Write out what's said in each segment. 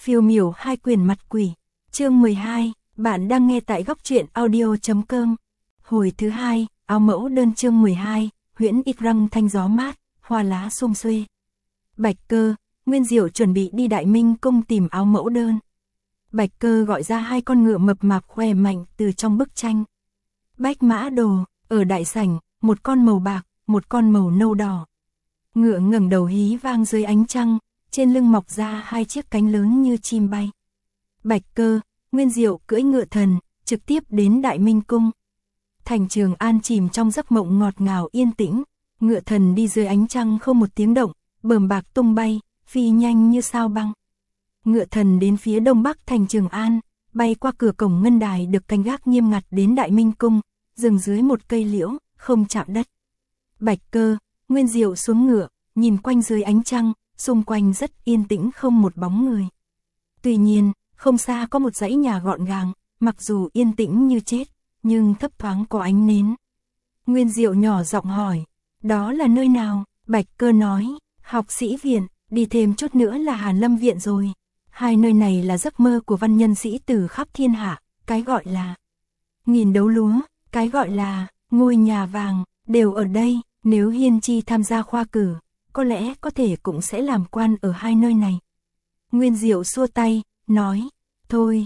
Phiêu miểu hai quyển mặt quỷ. Chương 12, bạn đang nghe tại góc truyện audio.com. Hồi thứ 2, áo mẫu đơn chương 12, huyễn ít răng thanh gió mát, hoa lá sum xuê. Bạch Cơ, Nguyên Diệu chuẩn bị đi Đại Minh Cung tìm áo mẫu đơn. Bạch Cơ gọi ra hai con ngựa mập mạp khỏe mạnh từ trong bức tranh. Bách mã đồ, ở đại sảnh, một con màu bạc, một con màu nâu đỏ. Ngựa ngẩng đầu hí vang dưới ánh trăng, trên lưng mọc ra hai chiếc cánh lớn như chim bay. Bạch Cơ, Nguyên Diệu cưỡi ngựa thần, trực tiếp đến Đại Minh Cung. Thành Trường An chìm trong giấc mộng ngọt ngào yên tĩnh, ngựa thần đi dưới ánh trăng không một tiếng động, bờm bạc tung bay, phi nhanh như sao băng. Ngựa thần đến phía đông bắc thành Trường An, bay qua cửa cổng ngân đài được canh gác nghiêm ngặt đến Đại Minh Cung, dừng dưới một cây liễu, không chạm đất. Bạch Cơ, Nguyên Diệu xuống ngựa, nhìn quanh dưới ánh trăng, xung quanh rất yên tĩnh không một bóng người. Tuy nhiên, không xa có một dãy nhà gọn gàng, mặc dù yên tĩnh như chết, nhưng thấp thoáng có ánh nến. Nguyên Diệu nhỏ giọng hỏi, đó là nơi nào? Bạch Cơ nói, học sĩ viện, đi thêm chút nữa là Hàn Lâm viện rồi. Hai nơi này là giấc mơ của văn nhân sĩ tử khắp thiên hạ, cái gọi là nghìn đấu lúa, cái gọi là ngôi nhà vàng, đều ở đây. Nếu Hiên Chi tham gia khoa cử, có lẽ có thể cũng sẽ làm quan ở hai nơi này. Nguyên Diệu xua tay, nói, thôi,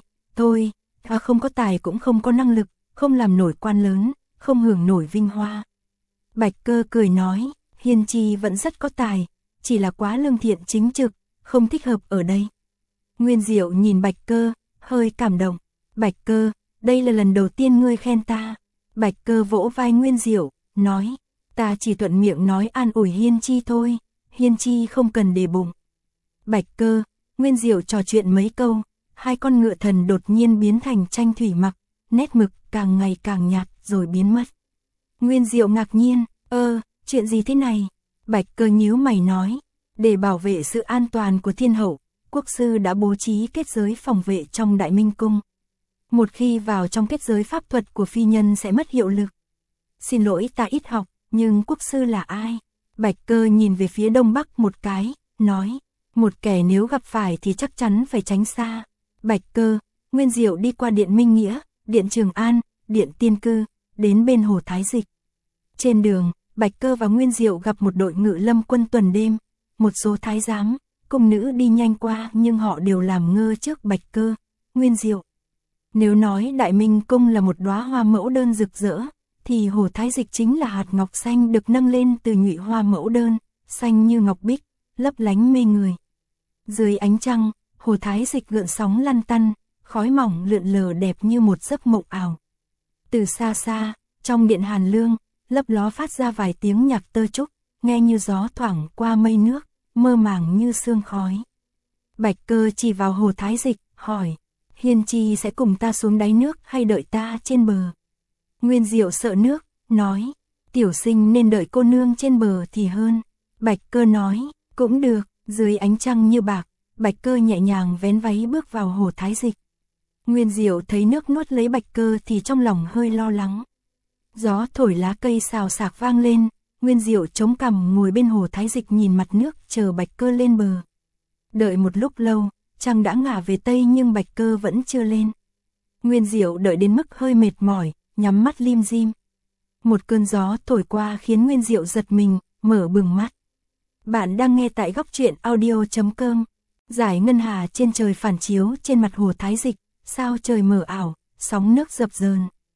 ta không có tài cũng không có năng lực, không làm nổi quan lớn, không hưởng nổi vinh hoa. Bạch Cơ cười nói, Hiên Chi vẫn rất có tài, chỉ là quá lương thiện chính trực, không thích hợp ở đây. Nguyên Diệu nhìn Bạch Cơ, hơi cảm động. Bạch Cơ, đây là lần đầu tiên ngươi khen ta. Bạch Cơ vỗ vai Nguyên Diệu, nói, ta chỉ thuận miệng nói an ủi Hiên Chi thôi, Hiên Chi không cần để bụng. Bạch Cơ, Nguyên Diệu trò chuyện mấy câu, hai con ngựa thần đột nhiên biến thành tranh thủy mặc, nét mực càng ngày càng nhạt rồi biến mất. Nguyên Diệu ngạc nhiên, chuyện gì thế này? Bạch Cơ nhíu mày nói, để bảo vệ sự an toàn của thiên hậu, quốc sư đã bố trí kết giới phòng vệ trong Đại Minh Cung. Một khi vào trong kết giới pháp thuật của phi nhân sẽ mất hiệu lực. Xin lỗi ta ít học, nhưng quốc sư là ai? Bạch Cơ nhìn về phía đông bắc một cái, nói, một kẻ nếu gặp phải thì chắc chắn phải tránh xa. Bạch Cơ, Nguyên Diệu đi qua điện Minh Nghĩa, điện Trường An, điện Tiên Cư, đến bên hồ Thái Dịch. Trên đường, Bạch Cơ và Nguyên Diệu gặp một đội ngự lâm quân tuần đêm, một số thái giám, cung nữ đi nhanh qua nhưng họ đều làm ngơ trước Bạch Cơ, Nguyên Diệu. Nếu nói Đại Minh Cung là một đóa hoa mẫu đơn rực rỡ, thì hồ Thái Dịch chính là hạt ngọc xanh được nâng lên từ nhụy hoa mẫu đơn, xanh như ngọc bích, lấp lánh mê người. Dưới ánh trăng, hồ Thái Dịch gợn sóng lăn tăn, khói mỏng lượn lờ đẹp như một giấc mộng ảo. Từ xa xa, trong điện Hàn Lương, lấp ló phát ra vài tiếng nhạc tơ trúc, nghe như gió thoảng qua mây nước, mơ màng như sương khói. Bạch Cơ chỉ vào hồ Thái Dịch, hỏi, Hiên Chi sẽ cùng ta xuống đáy nước hay đợi ta trên bờ? Nguyên Diệu sợ nước, nói, tiểu sinh nên đợi cô nương trên bờ thì hơn. Bạch Cơ nói, cũng được. Dưới ánh trăng như bạc, Bạch Cơ nhẹ nhàng vén váy bước vào hồ Thái Dịch. Nguyên Diệu thấy nước nuốt lấy Bạch Cơ thì trong lòng hơi lo lắng. Gió thổi lá cây xào xạc vang lên, Nguyên Diệu chống cằm ngồi bên hồ Thái Dịch nhìn mặt nước chờ Bạch Cơ lên bờ. Đợi một lúc lâu, trăng đã ngả về tây nhưng Bạch Cơ vẫn chưa lên. Nguyên Diệu đợi đến mức hơi mệt mỏi, nhắm mắt lim dim. Một cơn gió thổi qua khiến Nguyên Diệu giật mình, mở bừng mắt. Bạn đang nghe tại góc truyện audio.com. Dải ngân hà trên trời phản chiếu trên mặt hồ Thái Dịch, sao trời mờ ảo, sóng nước dập dờn.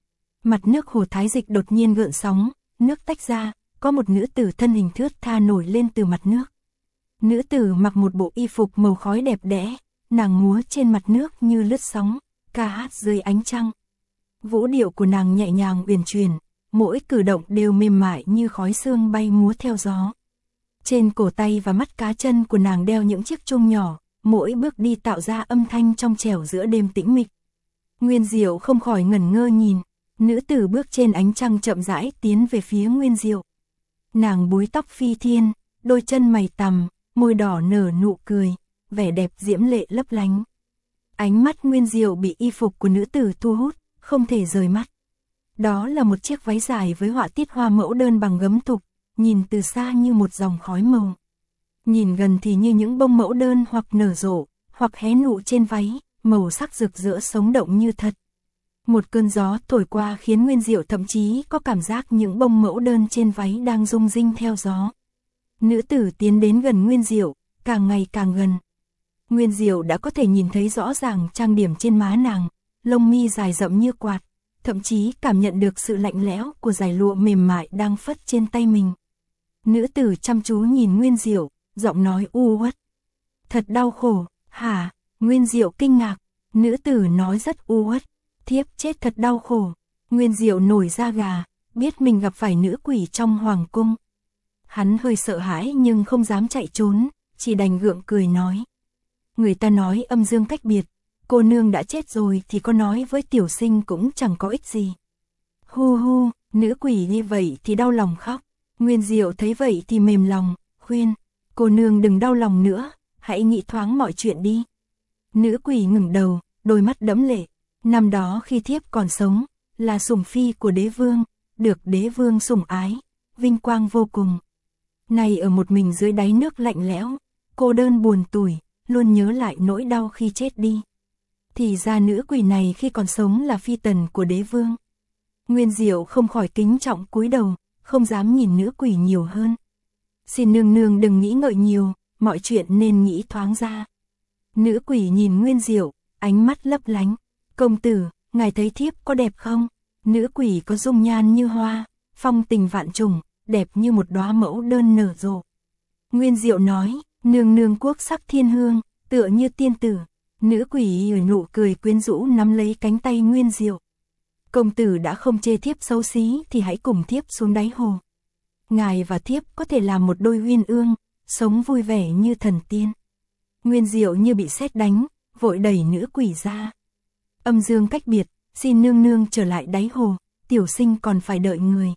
Mặt nước hồ Thái Dịch đột nhiên gợn sóng, nước tách ra, có một nữ tử thân hình thướt tha nổi lên từ mặt nước. Nữ tử mặc một bộ y phục màu khói đẹp đẽ, nàng múa trên mặt nước như lướt sóng, ca hát dưới ánh trăng. Vũ điệu của nàng nhẹ nhàng uyển chuyển, mỗi cử động đều mềm mại như khói sương bay múa theo gió. Trên cổ tay và mắt cá chân của nàng đeo những chiếc chuông nhỏ, mỗi bước đi tạo ra âm thanh trong trẻo giữa đêm tĩnh mịch. Nguyên Diệu không khỏi ngẩn ngơ nhìn, nữ tử bước trên ánh trăng chậm rãi tiến về phía Nguyên Diệu. Nàng búi tóc phi thiên, đôi chân mày tằm, môi đỏ nở nụ cười, vẻ đẹp diễm lệ lấp lánh. Ánh mắt Nguyên Diệu bị y phục của nữ tử thu hút, không thể rời mắt. Đó là một chiếc váy dài với họa tiết hoa mẫu đơn bằng gấm thục, nhìn từ xa như một dòng khói màu. Nhìn gần thì như những bông mẫu đơn hoặc nở rộ, hoặc hé nụ trên váy, màu sắc rực rỡ sống động như thật. Một cơn gió thổi qua khiến Nguyên Diệu thậm chí có cảm giác những bông mẫu đơn trên váy đang rung rinh theo gió. Nữ tử tiến đến gần Nguyên Diệu, càng ngày càng gần. Nguyên Diệu đã có thể nhìn thấy rõ ràng trang điểm trên má nàng, lông mi dài rậm như quạt, thậm chí cảm nhận được sự lạnh lẽo của dải lụa mềm mại đang phất trên tay mình. Nữ tử chăm chú nhìn Nguyên Diệu, giọng nói u uất. Thật đau khổ, hả? Nguyên Diệu kinh ngạc, nữ tử nói rất u uất. Thiếp chết thật đau khổ. Nguyên Diệu nổi da gà, biết mình gặp phải nữ quỷ trong hoàng cung. Hắn hơi sợ hãi nhưng không dám chạy trốn, chỉ đành gượng cười nói. Người ta nói âm dương cách biệt, cô nương đã chết rồi thì có nói với tiểu sinh cũng chẳng có ích gì. Hu hu, nữ quỷ như vậy thì đau lòng khóc. Nguyên Diệu thấy vậy thì mềm lòng, khuyên, cô nương đừng đau lòng nữa, hãy nghĩ thoáng mọi chuyện đi. Nữ quỷ ngẩng đầu, đôi mắt đẫm lệ. Năm đó khi thiếp còn sống, là sủng phi của đế vương, được đế vương sủng ái, vinh quang vô cùng. Nay ở một mình dưới đáy nước lạnh lẽo, cô đơn buồn tủi, luôn nhớ lại nỗi đau khi chết đi. Thì ra nữ quỷ này khi còn sống là phi tần của đế vương. Nguyên Diệu không khỏi kính trọng cúi đầu, không dám nhìn nữ quỷ nhiều hơn. Xin nương nương đừng nghĩ ngợi nhiều, mọi chuyện nên nghĩ thoáng ra. Nữ quỷ nhìn Nguyên Diệu, ánh mắt lấp lánh. Công tử, ngài thấy thiếp có đẹp không? Nữ quỷ có dung nhan như hoa, phong tình vạn trùng, đẹp như một đóa mẫu đơn nở rộ. Nguyên Diệu nói, nương nương quốc sắc thiên hương, tựa như tiên tử. Nữ quỷ nụ cười quyến rũ nắm lấy cánh tay Nguyên Diệu. Công tử đã không chê thiếp xấu xí thì hãy cùng thiếp xuống đáy hồ. Ngài và thiếp có thể làm một đôi uyên ương, sống vui vẻ như thần tiên. Nguyên Diệu như bị sét đánh, vội đẩy nữ quỷ ra. Âm dương cách biệt, xin nương nương trở lại đáy hồ, tiểu sinh còn phải đợi người.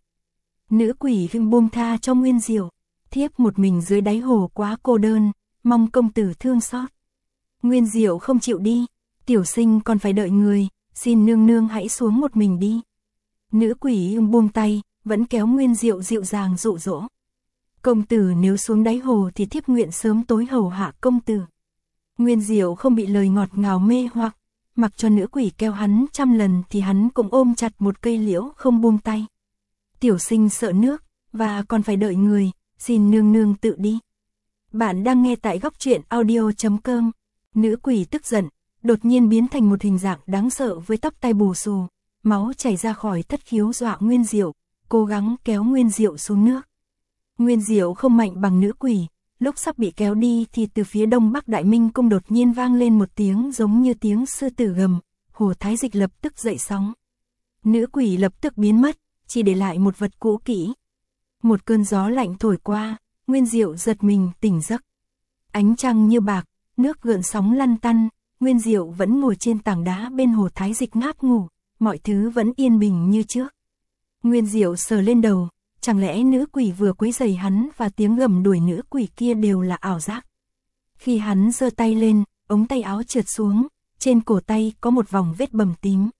Nữ quỷ buông tha cho Nguyên Diệu, thiếp một mình dưới đáy hồ quá cô đơn, mong công tử thương xót. Nguyên Diệu không chịu đi, tiểu sinh còn phải đợi người, xin nương nương hãy xuống một mình đi. Nữ quỷ buông tay, vẫn kéo Nguyên Diệu dịu dàng dụ dỗ. Công tử nếu xuống đáy hồ thì thiếp nguyện sớm tối hầu hạ công tử. Nguyên Diệu không bị lời ngọt ngào mê hoặc, mặc cho nữ quỷ kéo hắn 100 lần thì hắn cũng ôm chặt một cây liễu không buông tay. Tiểu sinh sợ nước, và còn phải đợi người, xin nương nương tự đi. Bạn đang nghe tại góc truyện audio.com. Nữ quỷ tức giận, đột nhiên biến thành một hình dạng đáng sợ với tóc tai bù xù, máu chảy ra khỏi thất khiếu dọa Nguyên Diệu, cố gắng kéo Nguyên Diệu xuống nước. Nguyên Diệu không mạnh bằng nữ quỷ, lúc sắp bị kéo đi thì từ phía đông bắc Đại Minh cung đột nhiên vang lên một tiếng giống như tiếng sư tử gầm, Hồ Thái Dịch lập tức dậy sóng. Nữ quỷ lập tức biến mất, chỉ để lại một vật cũ kỹ. Một cơn gió lạnh thổi qua, Nguyên Diệu giật mình tỉnh giấc. Ánh trăng như bạc, nước gợn sóng lăn tăn, Nguyên Diệu vẫn ngồi trên tảng đá bên Hồ Thái Dịch ngáp ngủ, mọi thứ vẫn yên bình như trước. Nguyên Diệu sờ lên đầu, chẳng lẽ nữ quỷ vừa quấy rầy hắn và tiếng gầm đuổi nữ quỷ kia đều là ảo giác. Khi hắn giơ tay lên, ống tay áo trượt xuống, trên cổ tay có một vòng vết bầm tím.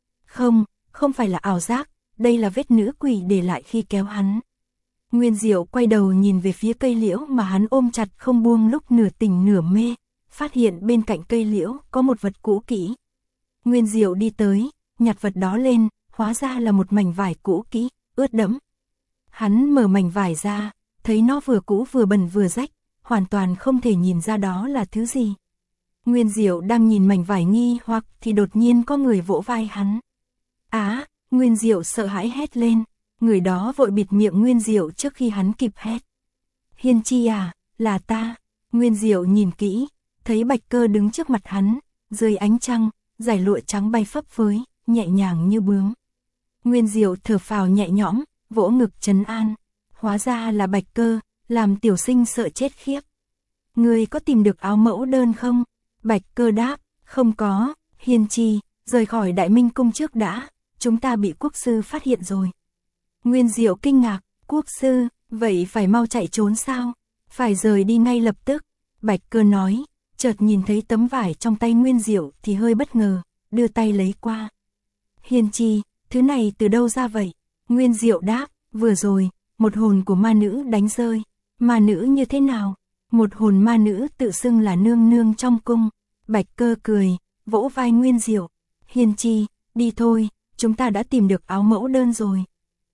Không phải là ảo giác, đây là vết nữ quỷ để lại khi kéo hắn. Nguyên Diệu quay đầu nhìn về phía cây liễu mà hắn ôm chặt không buông lúc nửa tỉnh nửa mê, phát hiện bên cạnh cây liễu có một vật cũ kỹ. Nguyên Diệu đi tới, nhặt vật đó lên, hóa ra là một mảnh vải cũ kỹ, ướt đẫm. Hắn mở mảnh vải ra, thấy nó vừa cũ vừa bẩn vừa rách, hoàn toàn không thể nhìn ra đó là thứ gì. Nguyên Diệu đang nhìn mảnh vải nghi hoặc thì đột nhiên có người vỗ vai hắn. Nguyên Diệu sợ hãi hét lên, người đó vội bịt miệng Nguyên Diệu trước khi hắn kịp hét. Hiên Chi à, là ta. Nguyên Diệu nhìn kỹ, thấy Bạch Cơ đứng trước mặt hắn, dưới ánh trăng, dải lụa trắng bay phấp phới, nhẹ nhàng như bướm. Nguyên Diệu thở phào nhẹ nhõm, vỗ ngực trấn an. Hóa ra là Bạch Cơ, làm tiểu sinh sợ chết khiếp. Ngươi có tìm được áo mẫu đơn không? Bạch Cơ đáp, không có. Hiên Chi, rời khỏi Đại Minh cung trước đã, chúng ta bị quốc sư phát hiện rồi. Nguyên Diệu kinh ngạc, quốc sư, vậy phải mau chạy trốn sao? Phải rời đi ngay lập tức. Bạch Cơ nói, chợt nhìn thấy tấm vải trong tay Nguyên Diệu thì hơi bất ngờ, đưa tay lấy qua. Hiên Chi, thứ này từ đâu ra vậy? Nguyên Diệu đáp, vừa rồi, một hồn của ma nữ đánh rơi. Ma nữ như thế nào? Một hồn ma nữ tự xưng là nương nương trong cung. Bạch Cơ cười, vỗ vai Nguyên Diệu. Hiên Chi, đi thôi, chúng ta đã tìm được áo mẫu đơn rồi.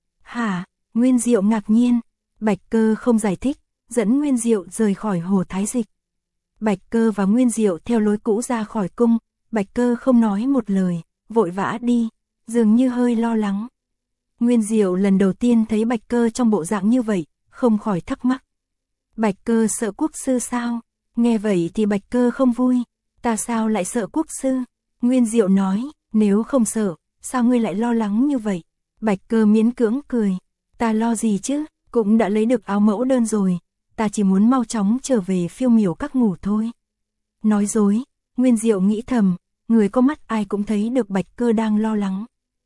Hả? Nguyên Diệu ngạc nhiên. Bạch Cơ không giải thích, dẫn Nguyên Diệu rời khỏi hồ Thái Dịch. Bạch Cơ và Nguyên Diệu theo lối cũ ra khỏi cung, Bạch Cơ không nói một lời, vội vã đi, dường như hơi lo lắng. Nguyên Diệu lần đầu tiên thấy Bạch Cơ trong bộ dạng như vậy, không khỏi thắc mắc. Bạch Cơ sợ quốc sư sao? Nghe vậy thì Bạch Cơ không vui. Ta sao lại sợ quốc sư? Nguyên Diệu nói, nếu không sợ, sao ngươi lại lo lắng như vậy? Bạch Cơ miễn cưỡng cười. Ta lo gì chứ, cũng đã lấy được áo mẫu đơn rồi, ta chỉ muốn mau chóng trở về Phiêu Miểu Các ngủ thôi. Nói dối, Nguyên Diệu nghĩ thầm, người có mắt ai cũng thấy được Bạch Cơ đang lo lắng.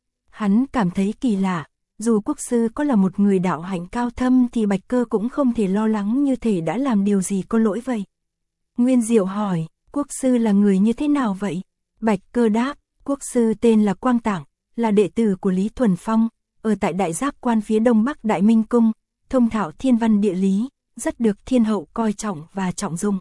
Hắn cảm thấy kỳ lạ, dù quốc sư có là một người đạo hạnh cao thâm thì Bạch Cơ cũng không thể lo lắng như thể đã làm điều gì có lỗi vậy. Nguyên Diệu hỏi, quốc sư là người như thế nào vậy? Bạch Cơ đáp, quốc sư tên là Quang Tạng, là đệ tử của Lý Thuần Phong, ở tại Đại Giác Quan phía đông bắc Đại Minh Cung, thông thạo thiên văn địa lý, rất được thiên hậu coi trọng và trọng dụng.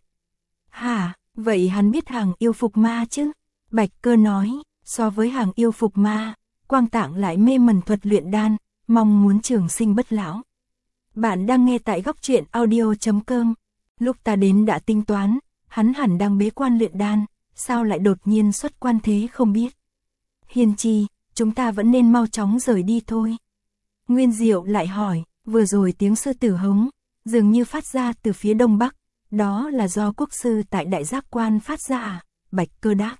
Hả, vậy hắn biết hàng yêu phục ma chứ? Bạch Cơ nói, so với hàng yêu phục ma, Quang Tạng lại mê mẩn thuật luyện đan, mong muốn trường sinh bất lão. Bạn đang nghe tại góc truyện audio.com. Lúc ta đến đã tính toán, hắn hẳn đang bế quan luyện đan, sao lại đột nhiên xuất quan thế không biết. Hiên Chi, chúng ta vẫn nên mau chóng rời đi thôi. Nguyên Diệu lại hỏi, vừa rồi tiếng sư tử hống, dường như phát ra từ phía đông bắc, đó là do quốc sư tại Đại Giác Quan phát ra à? Bạch Cơ đáp.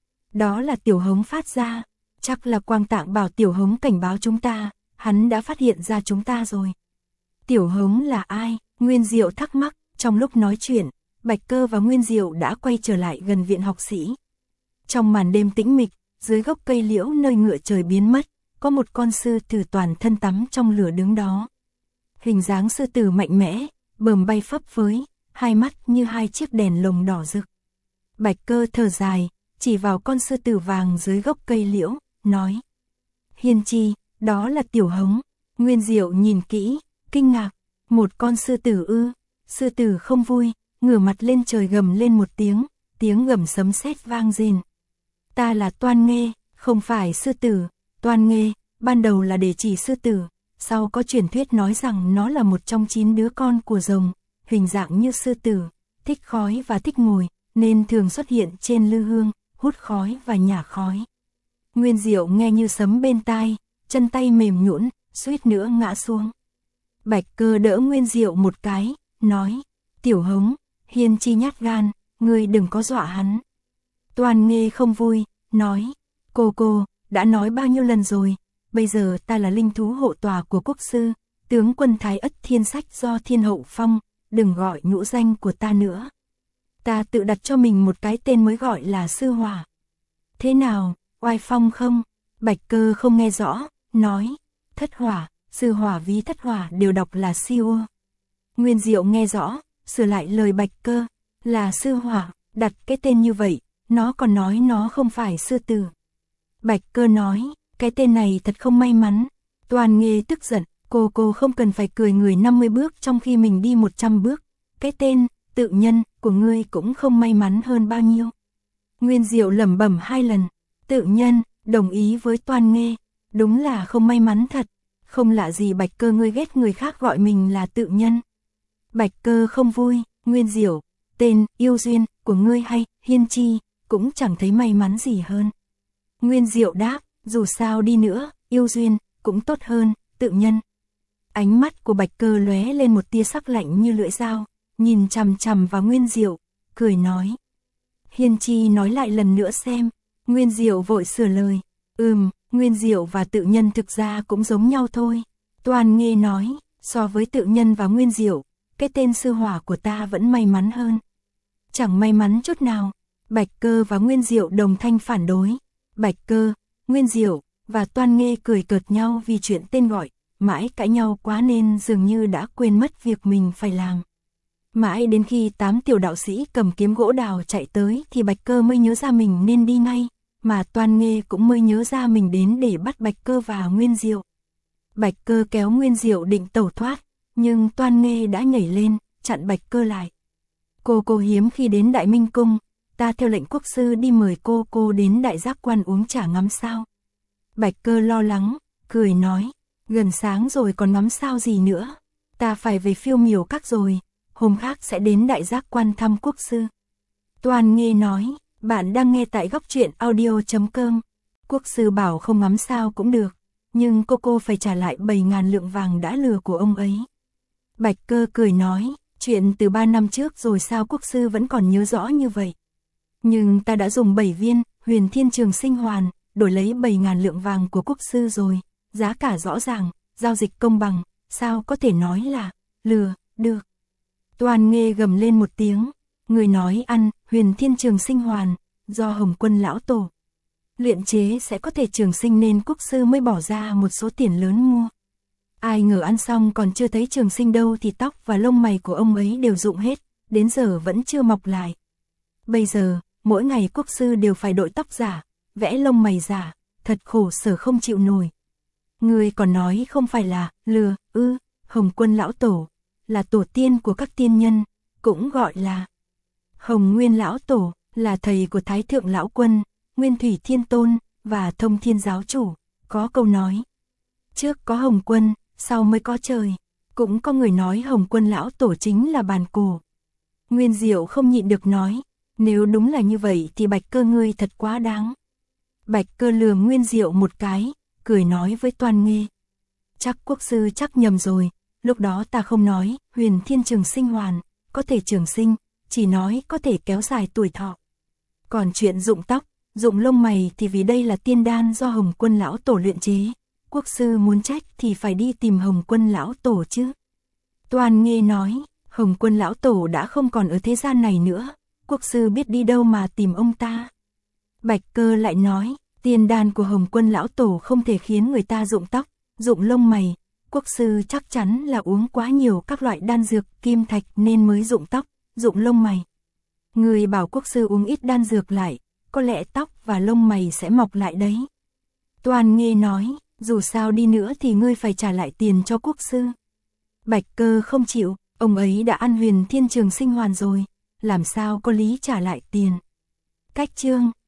Đó là tiểu hống phát ra, chắc là Quang Tạng bảo tiểu hống cảnh báo chúng ta, hắn đã phát hiện ra chúng ta rồi. Tiểu hống là ai? Nguyên Diệu thắc mắc, trong lúc nói chuyện, Bạch Cơ và Nguyên Diệu đã quay trở lại gần viện học sĩ. Trong màn đêm tĩnh mịch, dưới gốc cây liễu nơi ngựa trời biến mất, có một con sư tử toàn thân tắm trong lửa đứng đó. Hình dáng sư tử mạnh mẽ, bờm bay phấp phới, hai mắt như hai chiếc đèn lồng đỏ rực. Bạch Cơ thở dài, chỉ vào con sư tử vàng dưới gốc cây liễu, nói. Hiên Chi, đó là tiểu hống. Nguyên Diệu nhìn kỹ, kinh ngạc, một con sư tử ư? Sư tử không vui, ngửa mặt lên trời gầm lên một tiếng gầm sấm sét vang rền. Ta là Toan Nghê, không phải sư tử. Toan Nghê, ban đầu là để chỉ sư tử, sau có truyền thuyết nói rằng nó là một trong 9 đứa con của rồng, hình dạng như sư tử, thích khói và thích ngồi, nên thường xuất hiện trên lư hương, hút khói và nhả khói. Nguyên Diệu nghe như sấm bên tai, chân tay mềm nhũn, suýt nữa ngã xuống. Bạch Cơ đỡ Nguyên Diệu một cái, nói, tiểu hống, Hiên Chi nhát gan, ngươi đừng có dọa hắn. Toan Nghê không vui, nói, cô, đã nói bao nhiêu lần rồi, bây giờ ta là linh thú hộ tòa của quốc sư, tướng quân Thái Ất Thiên Sách do Thiên Hậu phong, đừng gọi nhũ danh của ta nữa. Ta tự đặt cho mình một cái tên mới gọi là Sư Hỏa. Thế nào, oai phong không? Bạch Cơ không nghe rõ, nói, Thất Hỏa, Sư Hỏa ví Thất Hỏa đều đọc là Siêu. Nguyên Diệu nghe rõ, sửa lại lời Bạch Cơ, là Sư Hỏa, đặt cái tên như vậy, nó còn nói nó không phải sư tử. Bạch Cơ nói, cái tên này thật không may mắn. Toan Nghê tức giận, cô không cần phải cười người 50 bước trong khi mình đi 100 bước. Cái tên, tự nhân, của ngươi cũng không may mắn hơn bao nhiêu. Nguyên Diệu lẩm bẩm 2 lần, tự nhân, đồng ý với Toan Nghê, đúng là không may mắn thật. Không lạ gì Bạch Cơ ngươi ghét người khác gọi mình là tự nhân. Bạch Cơ không vui, Nguyên Diệu, tên, yêu duyên, của ngươi hay, Hiên Chi, cũng chẳng thấy may mắn gì hơn. Nguyên Diệu đáp, dù sao đi nữa, yêu duyên, cũng tốt hơn, tự nhân. Ánh mắt của Bạch Cơ lóe lên một tia sắc lạnh như lưỡi dao, nhìn chằm chằm vào Nguyên Diệu, cười nói. Hiên Chi nói lại lần nữa xem. Nguyên Diệu vội sửa lời, Nguyên Diệu và tự nhân thực ra cũng giống nhau thôi. Toan Nghê nói, so với tự nhân và Nguyên Diệu, cái tên Sư Hỏa của ta vẫn may mắn hơn. Chẳng may mắn chút nào. Bạch Cơ và Nguyên Diệu đồng thanh phản đối. Bạch Cơ, Nguyên Diệu và Toan Nghê cười cợt nhau vì chuyện tên gọi, mãi cãi nhau quá nên dường như đã quên mất việc mình phải làm. Mãi đến khi 8 tiểu đạo sĩ cầm kiếm gỗ đào chạy tới thì Bạch Cơ mới nhớ ra mình nên đi ngay, mà Toan Nghê cũng mới nhớ ra mình đến để bắt Bạch Cơ và Nguyên Diệu. Bạch Cơ kéo Nguyên Diệu định tẩu thoát, nhưng Toan Nghê đã nhảy lên, chặn Bạch Cơ lại. Cô hiếm khi đến Đại Minh Cung, ta theo lệnh quốc sư đi mời cô đến Đại Giác Quan uống trà ngắm sao. Bạch Cơ lo lắng, cười nói, gần sáng rồi còn ngắm sao gì nữa, ta phải về Phiêu Miểu Các rồi, hôm khác sẽ đến Đại Giác Quan thăm quốc sư. Toan Nghê nói, bạn đang nghe tại Góc Truyện Audio.com. Quốc sư bảo không ngắm sao cũng được, nhưng cô phải trả lại 7.000 lượng vàng đã lừa của ông ấy. Bạch Cơ cười nói, chuyện từ 3 năm trước rồi sao quốc sư vẫn còn nhớ rõ như vậy. Nhưng ta đã dùng 7 viên Huyền Thiên Trường Sinh Hoàn, đổi lấy 7.000 lượng vàng của quốc sư rồi, giá cả rõ ràng, giao dịch công bằng, sao có thể nói là lừa được. Toan Nghê gầm lên một tiếng, người nói ăn Huyền Thiên Trường Sinh Hoàn, do Hồng Quân lão tổ luyện chế sẽ có thể trường sinh nên quốc sư mới bỏ ra một số tiền lớn mua. Ai ngờ ăn xong còn chưa thấy trường sinh đâu thì tóc và lông mày của ông ấy đều rụng hết, đến giờ vẫn chưa mọc lại. Bây giờ, mỗi ngày quốc sư đều phải đội tóc giả, vẽ lông mày giả, thật khổ sở không chịu nổi. Người còn nói không phải là lừa, Hồng Quân lão tổ là tổ tiên của các tiên nhân, cũng gọi là Hồng Nguyên lão tổ, là thầy của Thái Thượng lão quân, Nguyên Thủy Thiên Tôn và Thông Thiên giáo chủ. Có câu nói, trước có Hồng Quân, sau mới có trời. Cũng có người nói Hồng Quân lão tổ chính là bàn cổ. Nguyên Diệu không nhịn được nói, nếu đúng là như vậy thì Bạch Cơ ngươi thật quá đáng. Bạch Cơ lườm Nguyên Diệu một cái, cười nói với Toan Nghê, chắc quốc sư chắc nhầm rồi, lúc đó ta không nói Huyền Thiên Trường Sinh Hoàn có thể trường sinh, chỉ nói có thể kéo dài tuổi thọ. Còn chuyện rụng tóc, rụng lông mày thì vì đây là tiên đan do Hồng Quân lão tổ luyện chế, quốc sư muốn trách thì phải đi tìm Hồng Quân lão tổ chứ. Toan Nghê nói, Hồng Quân lão tổ đã không còn ở thế gian này nữa, quốc sư biết đi đâu mà tìm ông ta. Bạch Cơ lại nói, tiên đan của Hồng Quân lão tổ không thể khiến người ta rụng tóc, rụng lông mày, quốc sư chắc chắn là uống quá nhiều các loại đan dược kim thạch nên mới rụng tóc, rụng lông mày. Người bảo quốc sư uống ít đan dược lại, có lẽ tóc và lông mày sẽ mọc lại đấy. Toan Nghê nói, dù sao đi nữa thì ngươi phải trả lại tiền cho quốc sư. Bạch Cơ không chịu, ông ấy đã ăn Huyền Thiên Trường Sinh Hoàn rồi, làm sao có lý trả lại tiền. Cách chương